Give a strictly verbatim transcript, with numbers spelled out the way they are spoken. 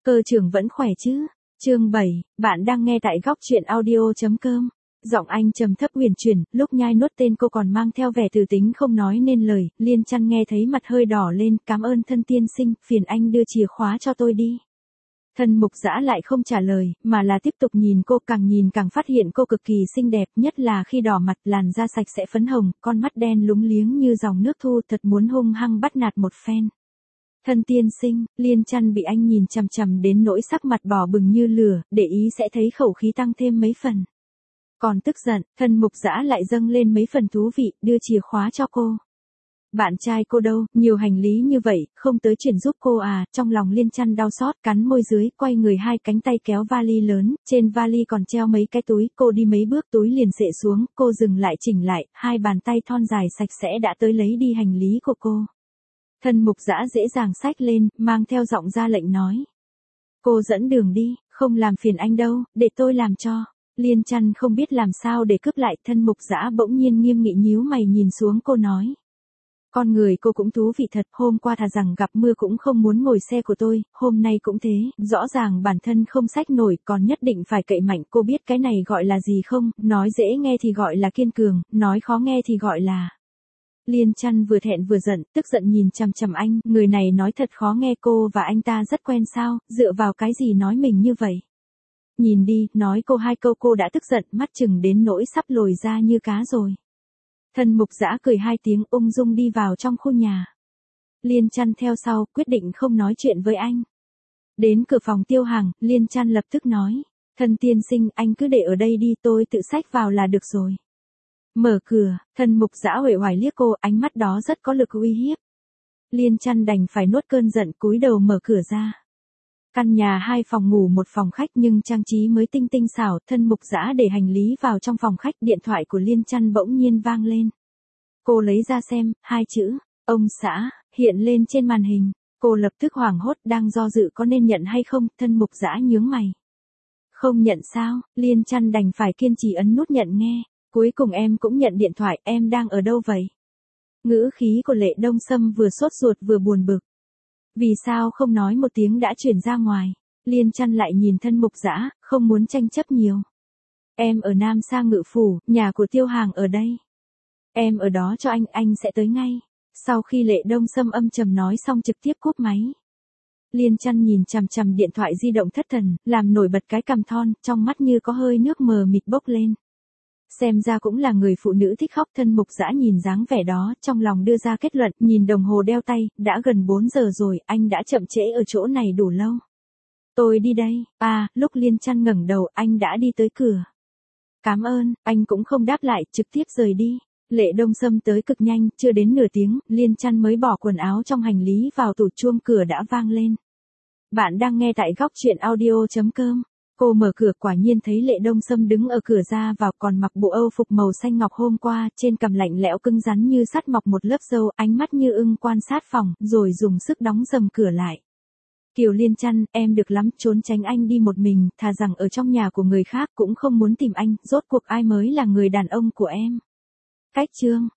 Cơ trưởng vẫn khỏe chứ? Chương bảy, bạn đang nghe tại góc truyện audio chấm com. Giọng anh trầm thấp huyền chuyển, lúc nhai nuốt tên cô còn mang theo vẻ từ tính không nói nên lời. Liên Chăn nghe thấy mặt hơi đỏ lên, cảm ơn thân tiên sinh, phiền anh đưa chìa khóa cho tôi đi. Thân Mục Dã lại không trả lời, mà là tiếp tục nhìn cô, càng nhìn càng phát hiện cô cực kỳ xinh đẹp, nhất là khi đỏ mặt, làn da sạch sẽ phấn hồng, con mắt đen lúng liếng như dòng nước thu, thật muốn hung hăng bắt nạt một phen. Thân tiên sinh, Liên Chăn bị anh nhìn chằm chằm đến nỗi sắc mặt đỏ bừng như lửa, để ý sẽ thấy khẩu khí tăng thêm mấy phần. Còn tức giận, Thân Mục Dã lại dâng lên mấy phần thú vị, đưa chìa khóa cho cô. Bạn trai cô đâu, nhiều hành lý như vậy, không tới chuyển giúp cô à, trong lòng Liên Chăn đau xót, cắn môi dưới, quay người hai cánh tay kéo vali lớn, trên vali còn treo mấy cái túi, cô đi mấy bước túi liền xệ xuống, cô dừng lại chỉnh lại, hai bàn tay thon dài sạch sẽ đã tới lấy đi hành lý của cô. Thân Mục Dã dễ dàng xách lên, mang theo giọng ra lệnh nói. Cô dẫn đường đi, không làm phiền anh đâu, để tôi làm cho. Liên Chăn không biết làm sao để cướp lại, Thân Mục Dã bỗng nhiên nghiêm nghị nhíu mày nhìn xuống cô nói. Con người cô cũng thú vị thật, hôm qua thà rằng gặp mưa cũng không muốn ngồi xe của tôi, hôm nay cũng thế, rõ ràng bản thân không xách nổi, còn nhất định phải cậy mạnh, cô biết cái này gọi là gì không, nói dễ nghe thì gọi là kiên cường, nói khó nghe thì gọi là... Liên Chăn vừa thẹn vừa giận, tức giận nhìn chằm chằm anh, người này nói thật khó nghe, cô và anh ta rất quen sao, dựa vào cái gì nói mình như vậy. Nhìn đi, nói cô hai câu cô đã tức giận, mắt chừng đến nỗi sắp lồi ra như cá rồi. Thân Mục Dã cười hai tiếng ung dung đi vào trong khu nhà. Liên Chăn theo sau, quyết định không nói chuyện với anh. Đến cửa phòng Tiêu Hằng, Liên Chăn lập tức nói, thân tiên sinh, anh cứ để ở đây đi, tôi tự xách vào là được rồi. Mở cửa, Thân Mục Dã uể oải liếc cô, ánh mắt đó rất có lực uy hiếp. Liên Chăn đành phải nuốt cơn giận, cúi đầu mở cửa ra. Căn nhà hai phòng ngủ một phòng khách nhưng trang trí mới tinh tinh xảo, Thân Mục Dã để hành lý vào trong phòng khách, điện thoại của Liên Chăn bỗng nhiên vang lên. Cô lấy ra xem, hai chữ, ông xã, hiện lên trên màn hình. Cô lập tức hoảng hốt, đang do dự có nên nhận hay không, Thân Mục Dã nhướng mày. Không nhận sao, Liên Chăn đành phải kiên trì ấn nút nhận nghe. Cuối cùng em cũng nhận điện thoại, em đang ở đâu vậy? Ngữ khí của Lệ Đông Sâm vừa sốt ruột vừa buồn bực. Vì sao không nói một tiếng đã chuyển ra ngoài? Liên Chăn lại nhìn Thân Mục Dã, không muốn tranh chấp nhiều. Em ở Nam Sa Ngự Phủ, nhà của Tiêu Hàng ở đây. Em ở đó cho anh, anh sẽ tới ngay. Sau khi Lệ Đông Sâm âm trầm nói xong trực tiếp cúp máy. Liên Chăn nhìn chằm chằm điện thoại di động thất thần, làm nổi bật cái cằm thon, trong mắt như có hơi nước mờ mịt bốc lên. Xem ra cũng là người phụ nữ thích khóc. Thân Mục Dã nhìn dáng vẻ đó, trong lòng đưa ra kết luận, nhìn đồng hồ đeo tay, đã gần bốn giờ rồi, anh đã chậm trễ ở chỗ này đủ lâu. Tôi đi đây, à, lúc Liên Chăn ngẩng đầu, anh đã đi tới cửa. Cảm ơn, anh cũng không đáp lại, trực tiếp rời đi. Lệ Đông Sâm tới cực nhanh, chưa đến nửa tiếng, Liên Chăn mới bỏ quần áo trong hành lý vào tủ, chuông cửa đã vang lên. Bạn đang nghe tại góc truyện audio chấm com. Cô mở cửa, quả nhiên thấy Lệ Đông Sâm đứng ở cửa ra vào, còn mặc bộ âu phục màu xanh ngọc hôm qua, trên cằm lạnh lẽo cứng rắn như sắt mọc một lớp râu, ánh mắt như ưng quan sát phòng, rồi dùng sức đóng rầm cửa lại. Kiều Liên Chăn, em được lắm, trốn tránh anh đi một mình, thà rằng ở trong nhà của người khác cũng không muốn tìm anh, rốt cuộc ai mới là người đàn ông của em. Cách chương